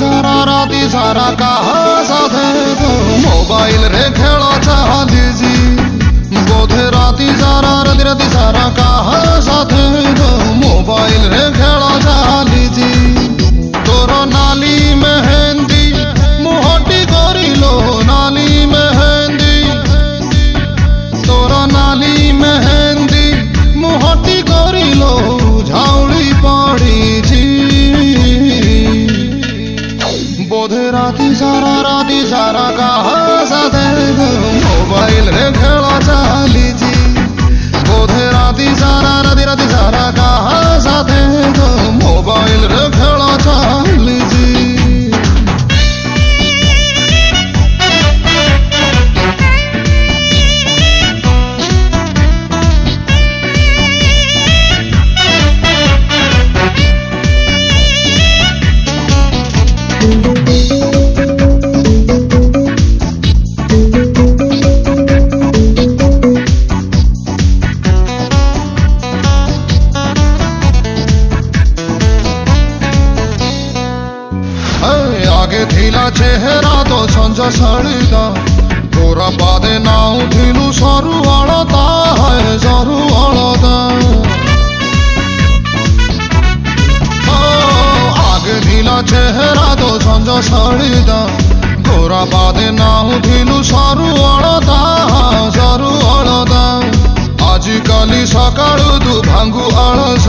राति सारा कहा साथे तो मोबाइल रे खेल चलीजी बोधे राति सारा कहा साथे तो मोबाइल रे खेल चलीजी तोर नाली मेहंदी मुहटी करिलो नाली मेहंदी तोर नाली मेहंदी मुहटी करिलो झाउली पड़ी बोधे राति सारा कहा साथे मोबाइल रे खेल चलीजी बोधे राति सारा कहा साथे मोबाइल रे खेल चलीजी आगे थिला चेहरा तो संज सड़ीदा गोरा बादे नाउ थिलु सरू अलता है सरू अलता आगे थिला चेहरा तो संज सड़ीदा गोरा बादे नाउ थिलु सरू अलता सरू अलता आजिकाली सकाळु तू भांगु आळस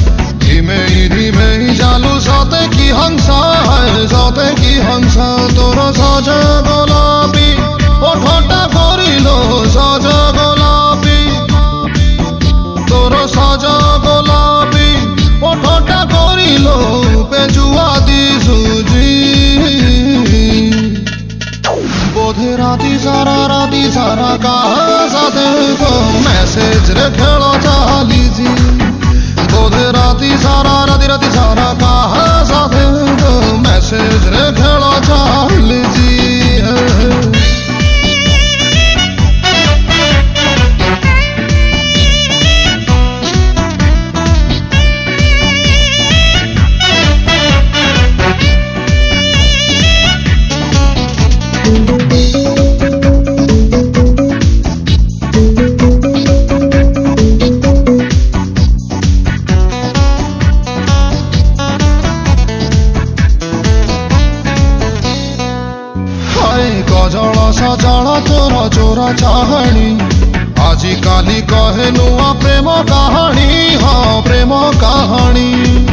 धीमे जालू सते की हंसा है सते की हंसा तोर सज गोलापी ओठटा करिलो सज गोलापी तोर सज गोलापी ओठटा करिलो पेजुआ दिसुजी बोधे राति सारा कहा साथे तो मैसेज रे खेल चलीजी बोधे राति सारा कहा साथे तो मैसेज रे खेल चलीजी गजल सजल तोर चोरा चाहणी आजिकाली कहे नुआ प्रेम कहानी हाँ प्रेम कहानी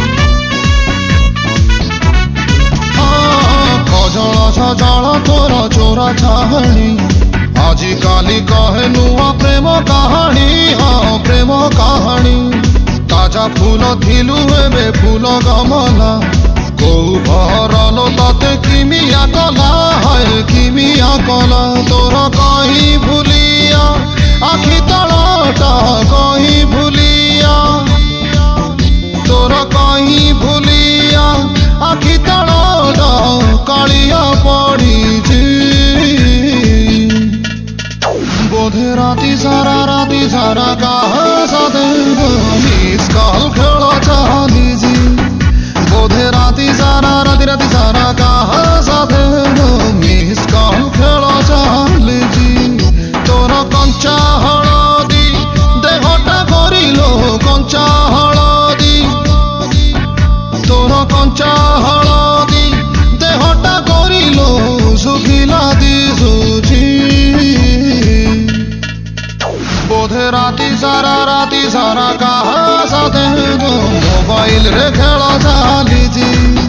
गजल सजल तोर चोरा चाहणी आजिकाली कहे नुआ प्रेम कहानी हाँ प्रेम कहानी ताजा फूल थिलु एबे फूल गमला कौ भरलो तते किमिया कला है किमिया कला तोर कहीं भूलिया आखि तलटा कहीं भूलिया तोर कहीं भूलिया आखि तलटा कालिया पड़ी बोधे राति सारा कहा साथे मिस कॉल खेल चलीजी बोधे राति सारा कहा साथे मिस कॉल खेल चलीजी तोर कंचा हलदी देहटा करिलो कंचा हलदी तोर कंचा हलदी देहटा करिलो सुखिला दिसुजी बोधे राति सारा कहा साथे मोबाइल रे खेल चलीजी।